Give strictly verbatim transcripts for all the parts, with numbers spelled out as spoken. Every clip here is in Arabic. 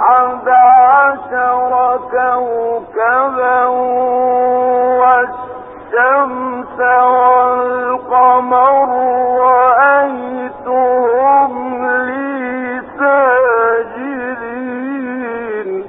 أحد عشر كوكبا والشمس والقمر رأيتهم لي ساجدين.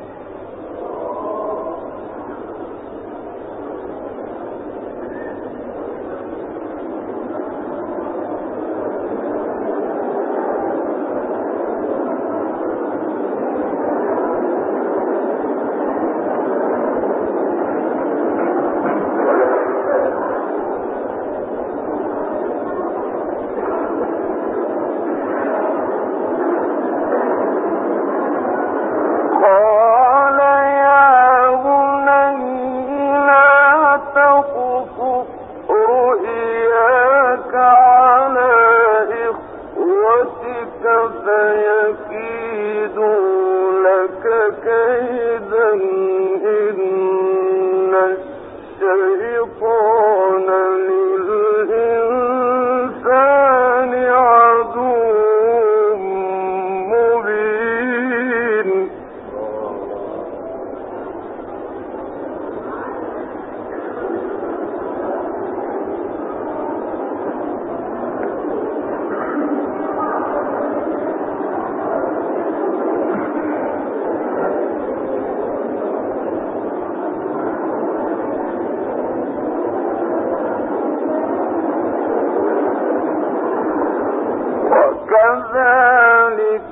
كذلك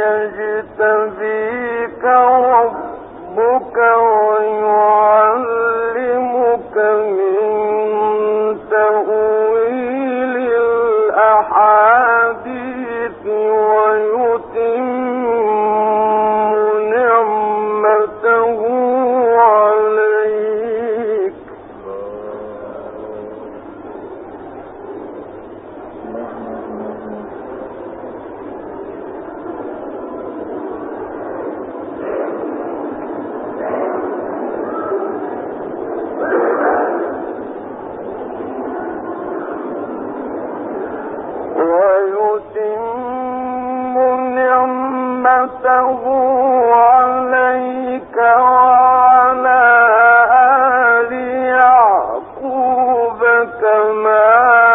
يجتبيك ربك ويعلمك من تأويل الأحاديث ويتم نعمته عليك ويتم نعمته عليك وعلى آل يعقوب كما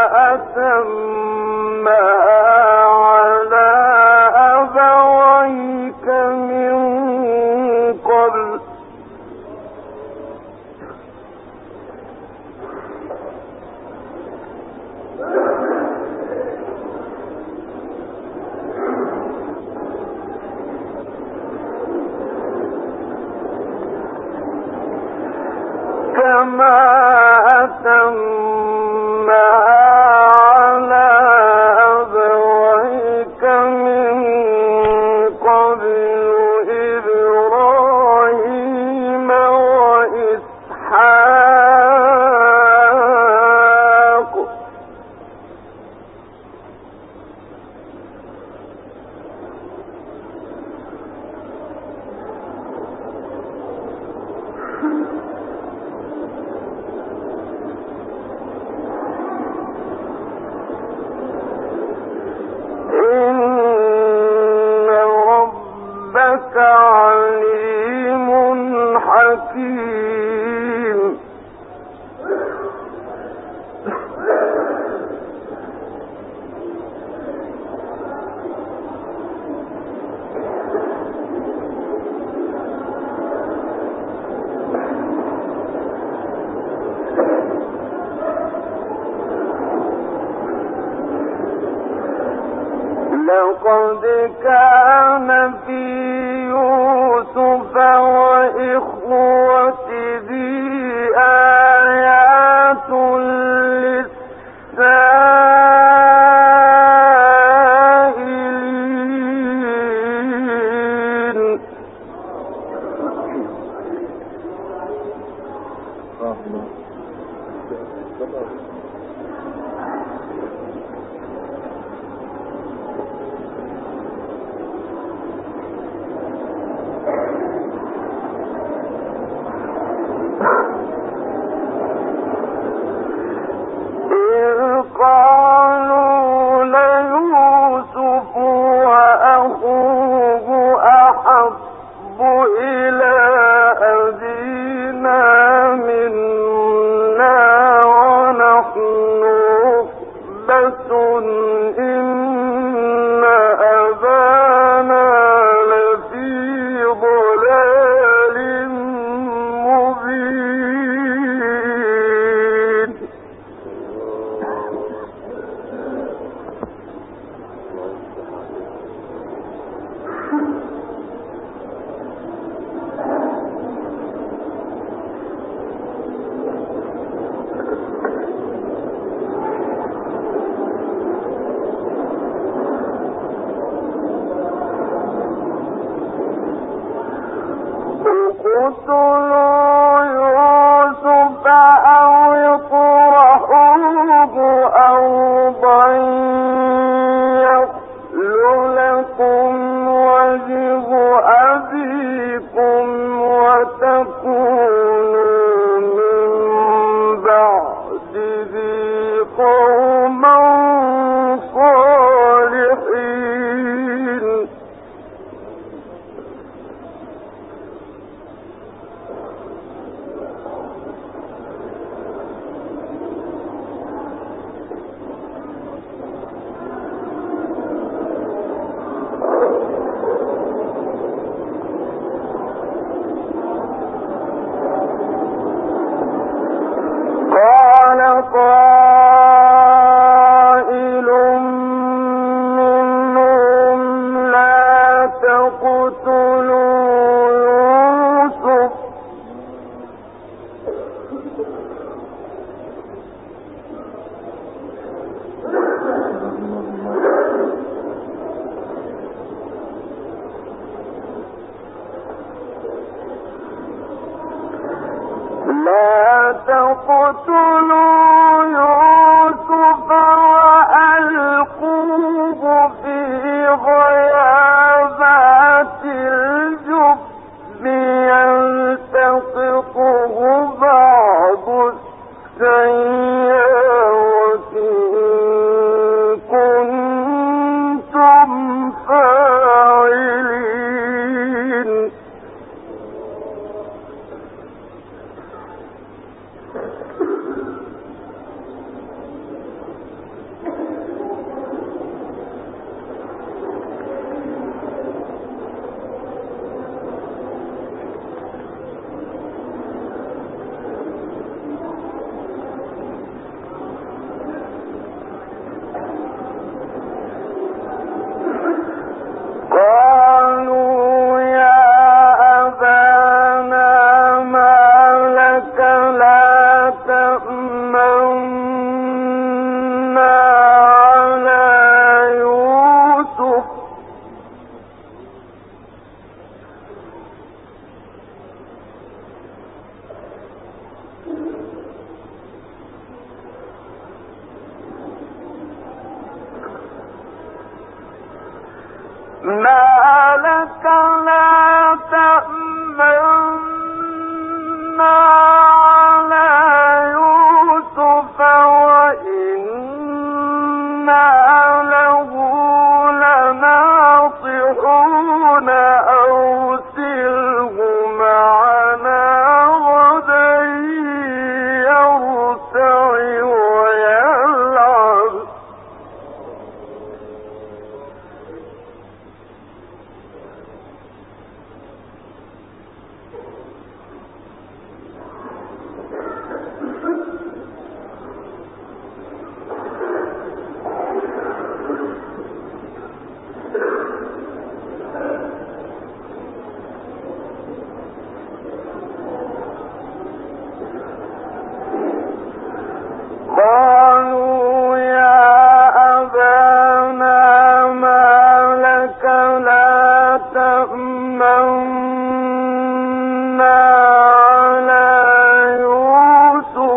أتمها على أبويك من قبل كما أتمها على أبويك من قبل إبراهيم وإسحاق ربك عليم حكيم. لقد كان في يوسف وإخوته آيات للسائلين. إلى أبينا منا ونحن عصبة إن أبانا لفي ضلال مبين. اقتلوا يوسف أو اطرحوه أرضا يخل لكم وجه أبيكم وتكونوا من بعده قوما صالحين. قائل منهم لا تقتلوا يوسف لا تقتلوا يوسف وألقوه في غيابات الجب يلتقطه بعض السيارة إن كنتم فاعلين. قالوا يا أبانا ما لك لا تأمنا على يوسف ما لك لا تأمنا على يوسف وإنا له لناصحون أرسله معنا غدا يرتع ويلعب. قالوا يا أبانا ما لك لا تأمنا على يوسف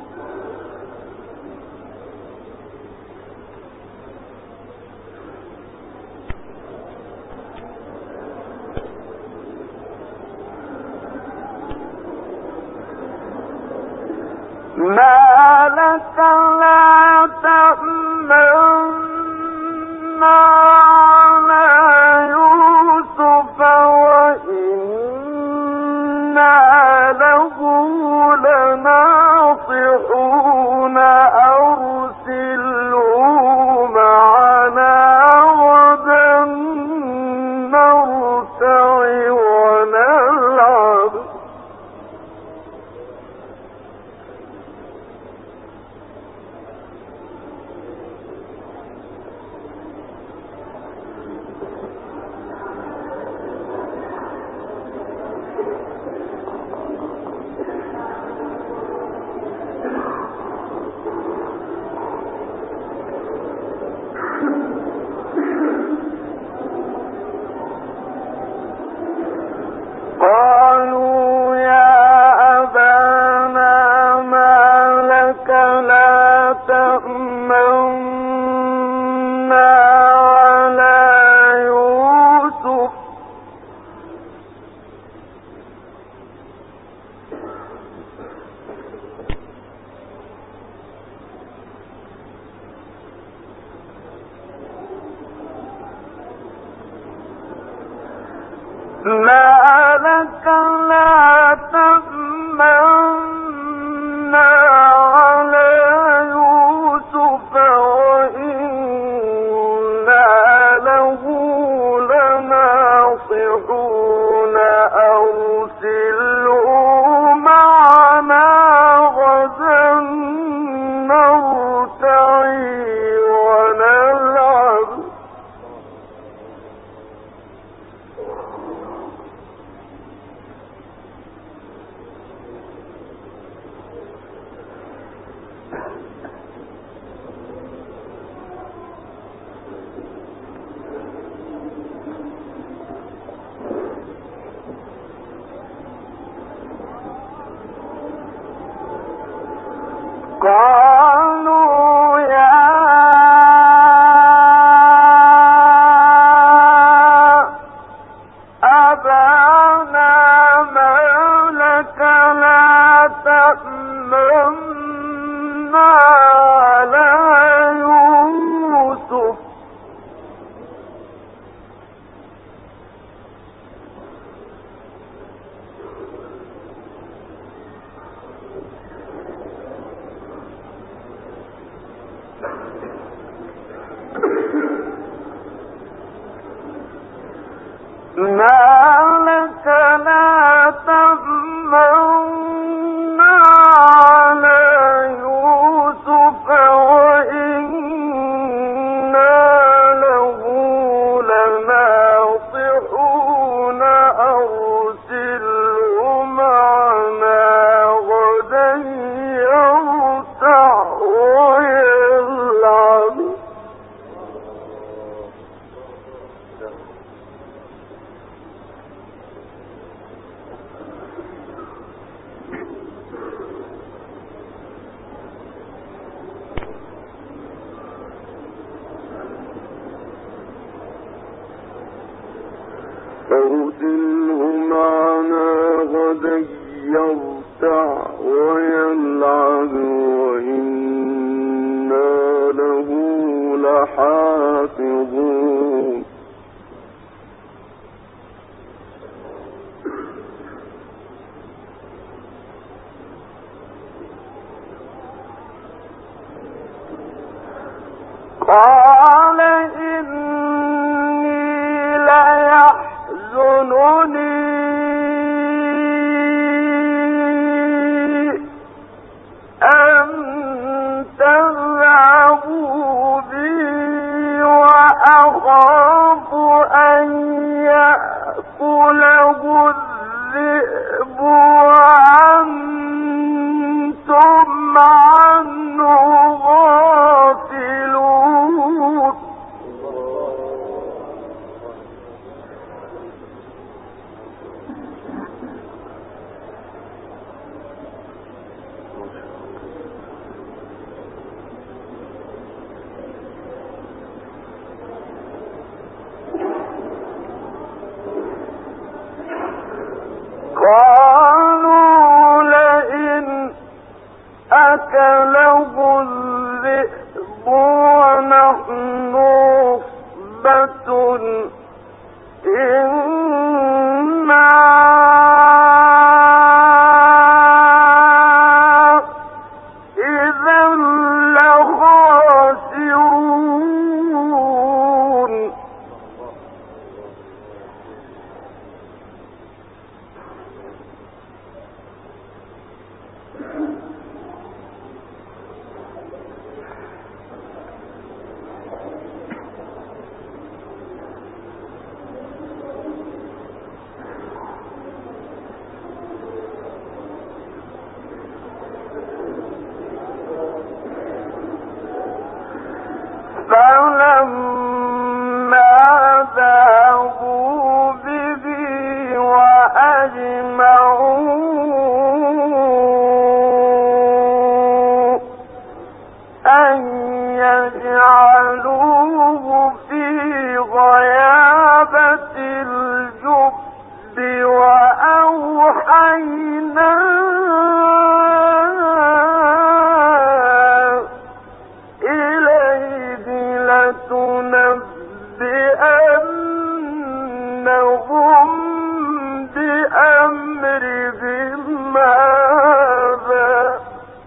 ما لك لا تأمنا على يوسف وإنا له لناصحون أرسله معنا غدا نرتع ونلعب قالوا يا أبانا ما لك لا تأمنا على يوسف ما لك لا تأمنا على يوسف وإنا له لناصحون أرسله معنا غدا نرتعي ونلعب قالوا يا أبانا ما لك لا تأمنا على يوسف ما لك لا تأمنا على يوسف وإنا له لناصحون أرسله معنا غدا يرتع ويلعب أرسله معنا غدا يرتع ويلعب وإنا له لحافظون قال إني ليحزنني أن تذهبوا بي وأخاف أن يأكله الذئب وأنتم عنه غافلون قالوا لئن أكله الذئب ونحن عصبة إنا فأجمعوا أن يجعلوه في غيابة الجب وأوحينا إليه لتنبئنهم بأمرهم هذا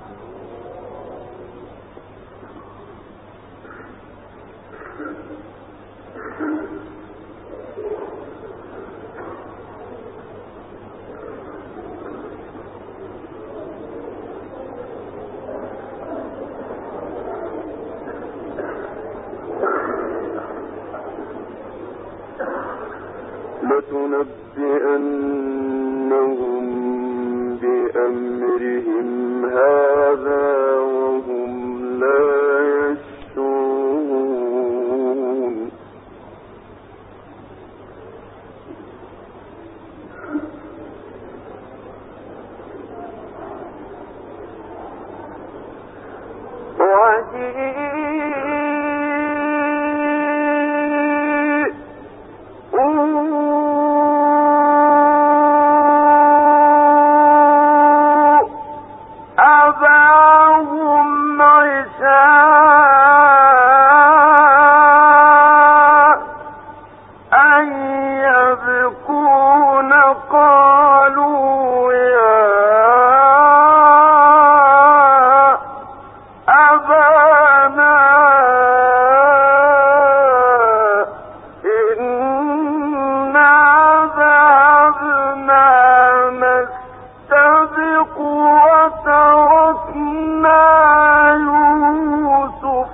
لتنبئنهم بأمرهم هذا وهم لا يشعرون أباهم عشاء أن يبكون قالوا يا أبانا إنا ذهبنا نستبق وتركنا يوسف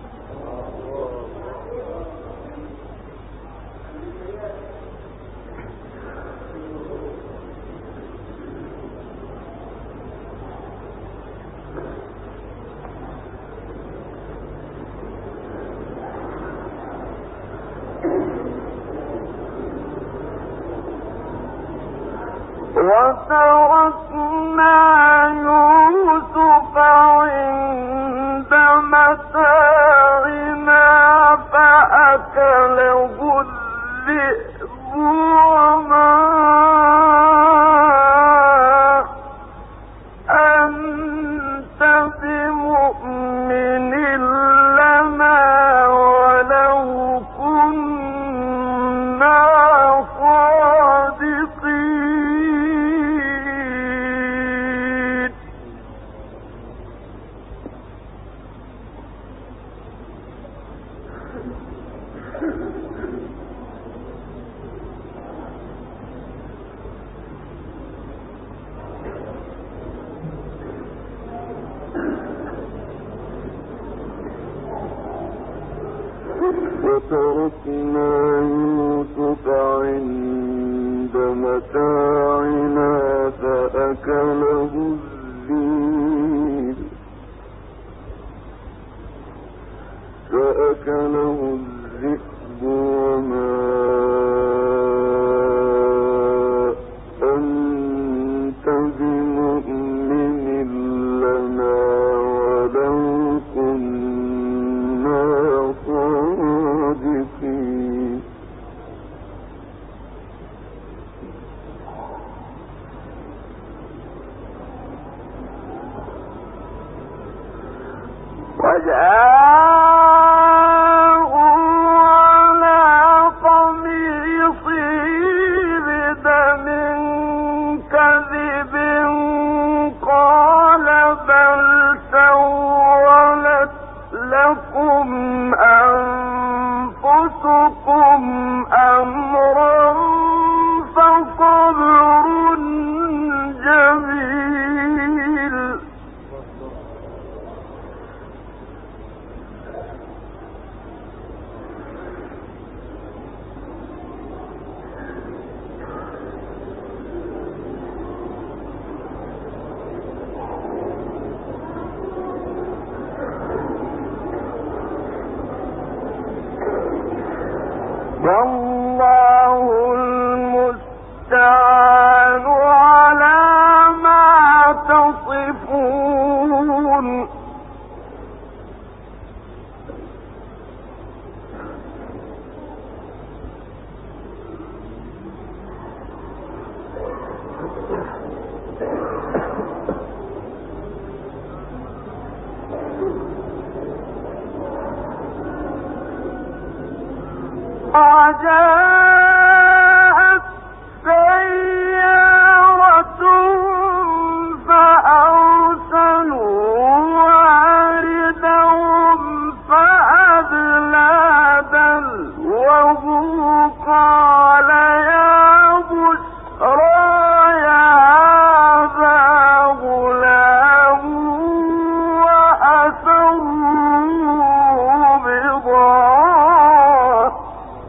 وتركنا يوسف عند متاعنا فأكله الذئب وما أنت بمؤمن لنا ولو كنا صادقين وتركنا يوسف عند متاعنا فأكله الذئب فأكله الذئب وما أنت بمؤمن لنا ولو كنا صادقين وجاءوا على قميصه بدم كذب قال بل سولت لكم أنفسكم أمرا فصبر جميل والله المستعان وجاءت سيارة فأرسلوا واردهم فأدلى دلوه قال يا بشرى هذا غلام وأسروا بضاعة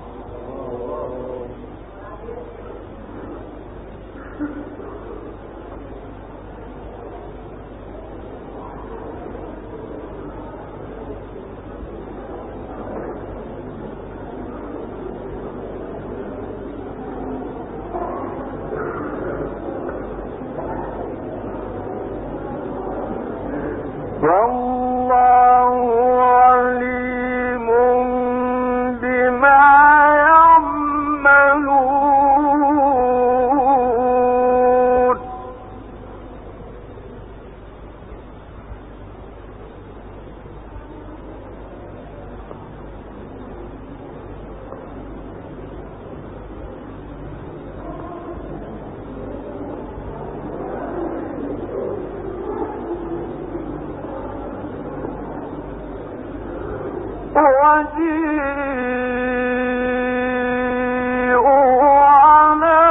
والله عليم بما يعملون وجيءوا على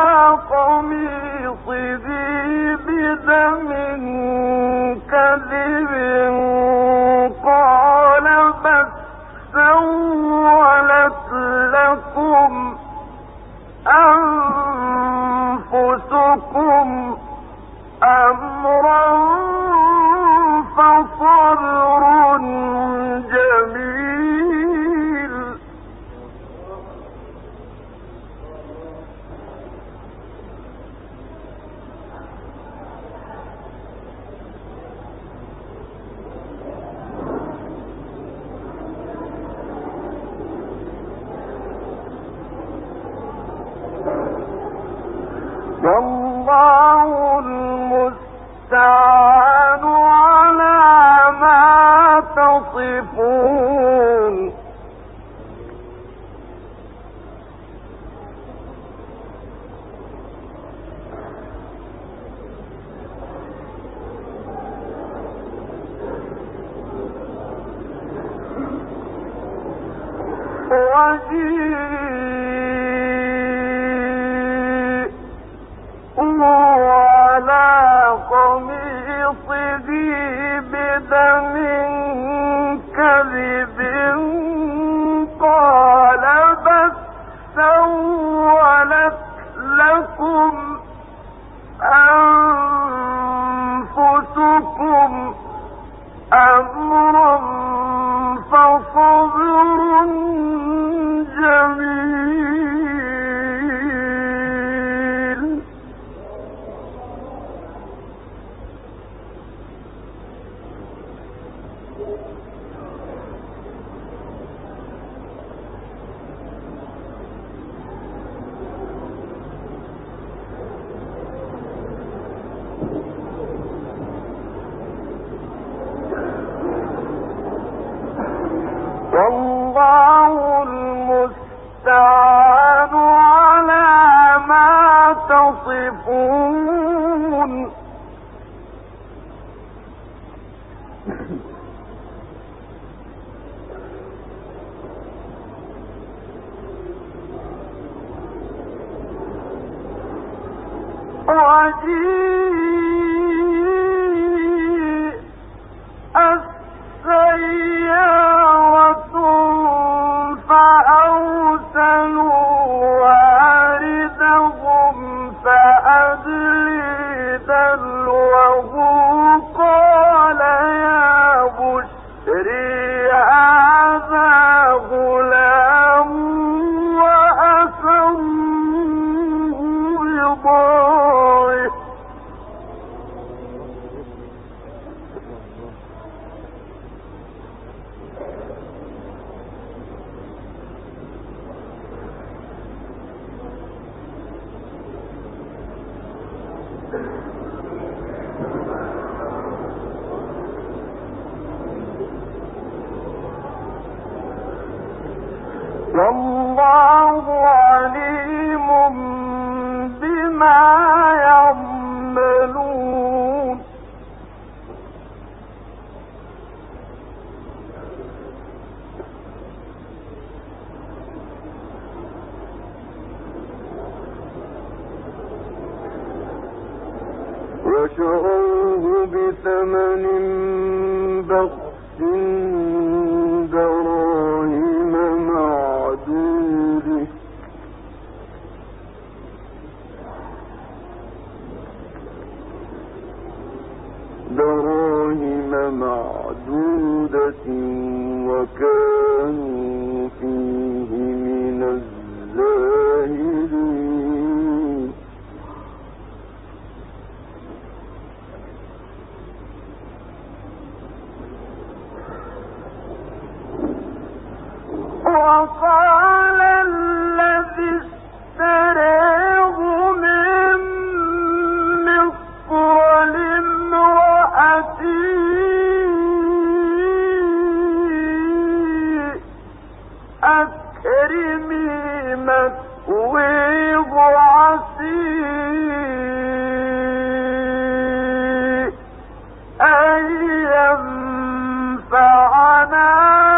قميصه بدم كذب قال بل سولت لكم أنفسكم أمرا فصبر جميل والله المستعان على ما تصفون وجيءوا على قميصه بدم كذب قال بل سولت لكم أنفسكم أمرا فصبر جميل والله المستعان على ما تصفون وجيء السيارة فأرسلوا واردهم فأدلي دلوه قال يا بشري هذا غلام وأسروا بضاعة والله عليم بما يعملون وشروه بثمن بخس دراهم معدودة دراهم معدودة وكانوا فيه من الزاهدين وقال الذي اشتراه من مصر لامرأته أكرمي مثواه عسى أن ينفعنا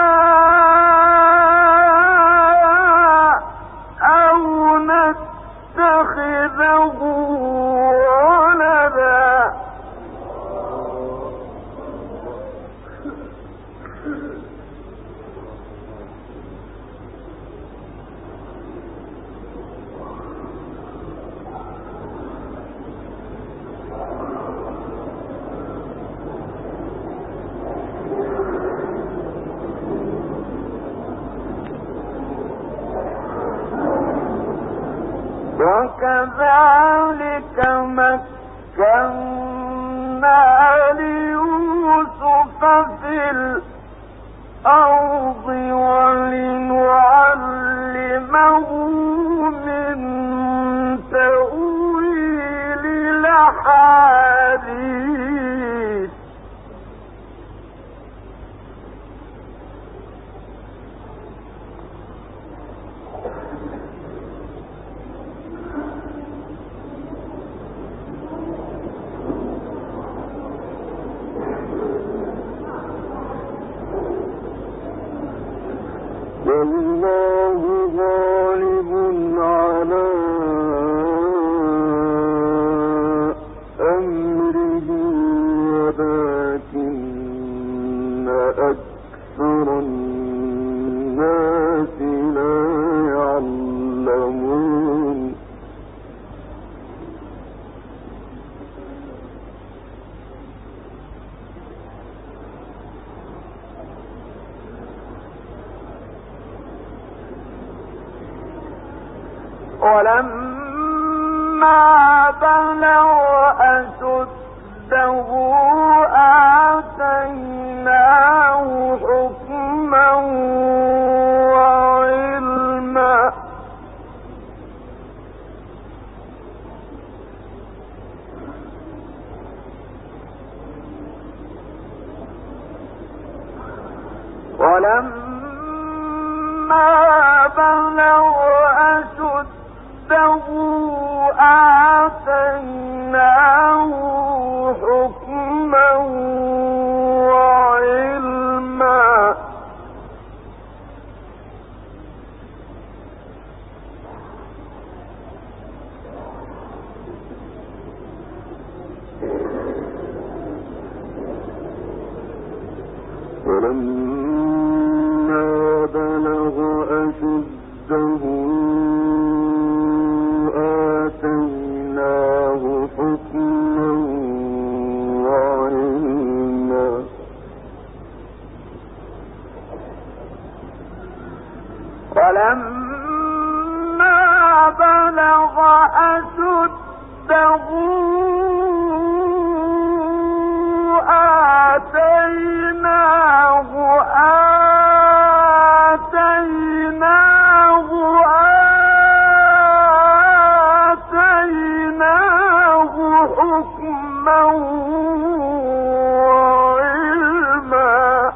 وكذلك مكنا ليوسف في الأرض ولنعلمه من تأويل الأحاديث والله غالب على أمره ولكن أكثر الناس لا يعلمون ولما بلغ أشده آتيناه حكما وعلما ولما بلغ أشده آتيناه حكما وعلما ولما بلغ أشده آتيناه حكما وعلما ولما بلغ أشده آتيناه آتيناه حكما وعلما.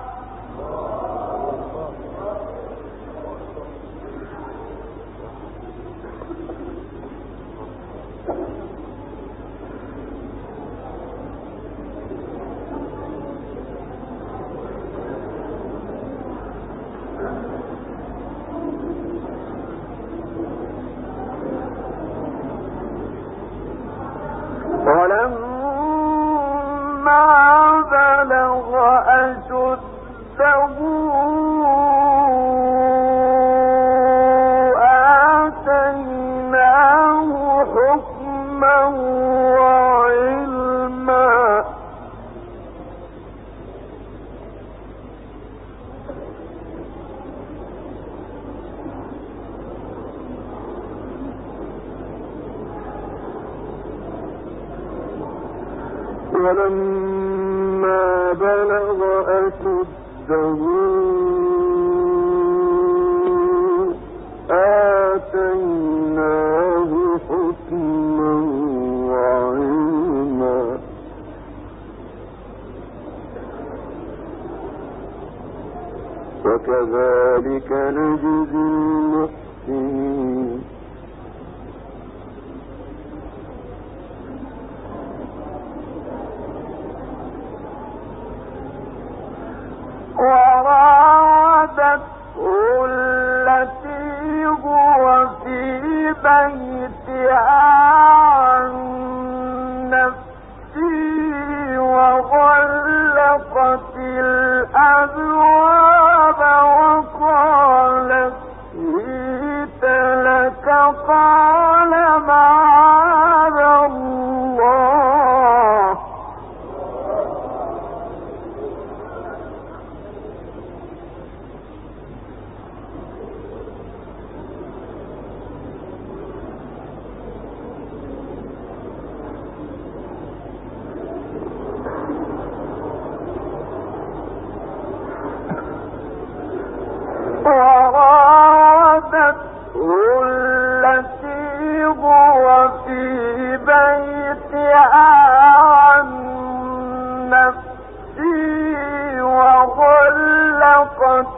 ولما بلغ أشده آتيناه حكما وعلما. ولما بلغ أشده آتيناه حكما وعلما. وكذلك نجزي المحسنين. وراودته التي هو في بيتها عن نفسه وغلقت الأبواب وقالت هيت لك قال معاذ الله. وراودته التي هو في بيتها عن نفسه وغلقت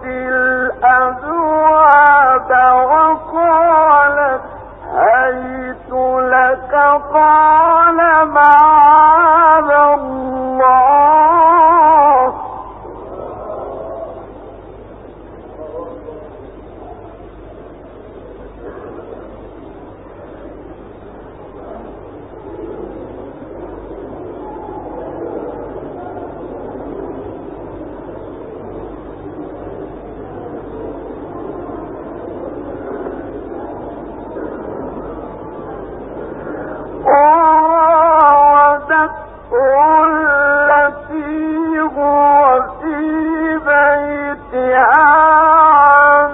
الأبواب وقالت هيت لك قال معاذ الله. التي هو في بيتها عن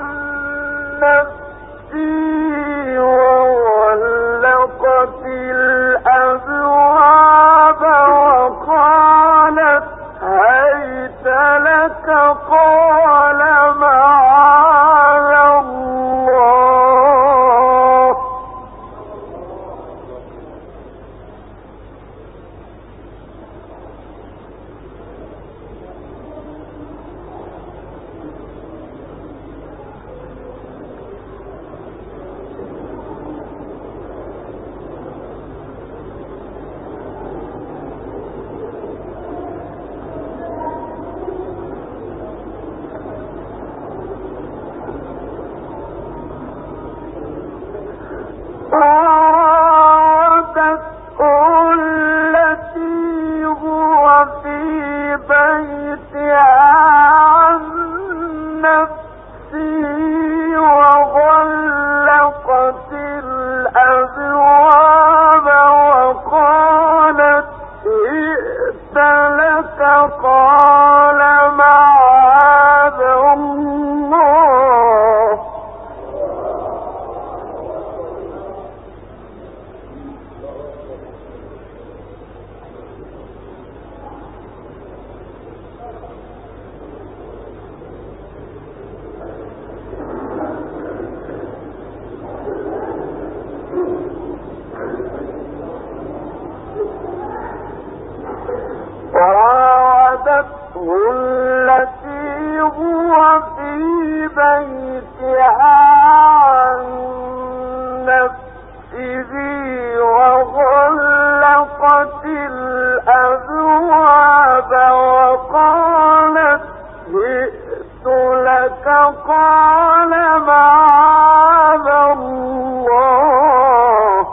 نفسه وغلقت الأبواب وقالت هيت لك قال معاذ الله. التي هو في بيتها عن نفسه وغلقت الأبواب وقالت ائت لك قال معاذ الله. وراودته التي هو في بيتها عن نفسه وغلقت الأبواب وقالت جئت لك قال معاذ الله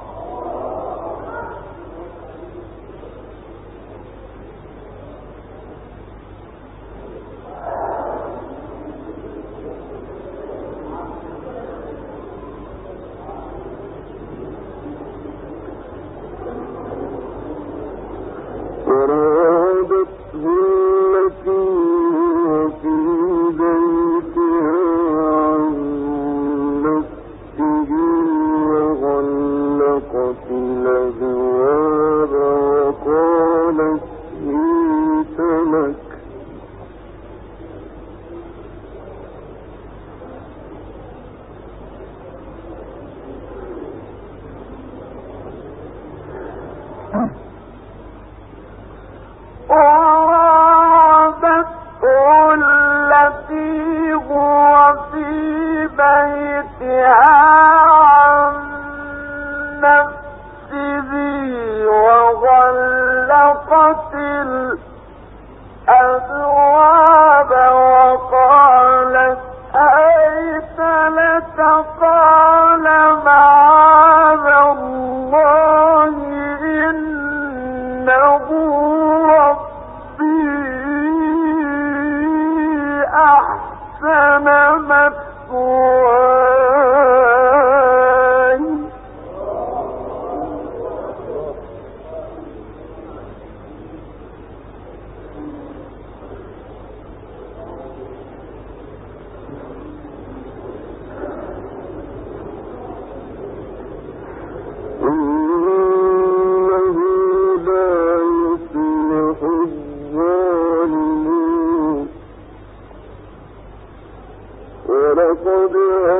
ولقد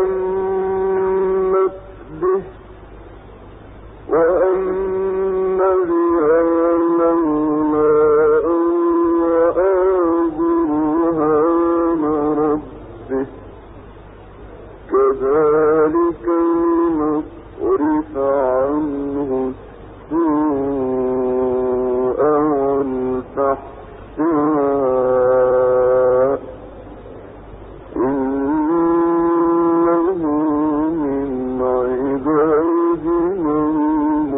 همت به وهم بها لولا أن رأى برهان ربه كذلك لنصرف عنه السوء والفحشاء إنه من عبادنا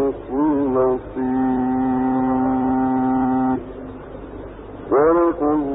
المخلصين. صدق الله.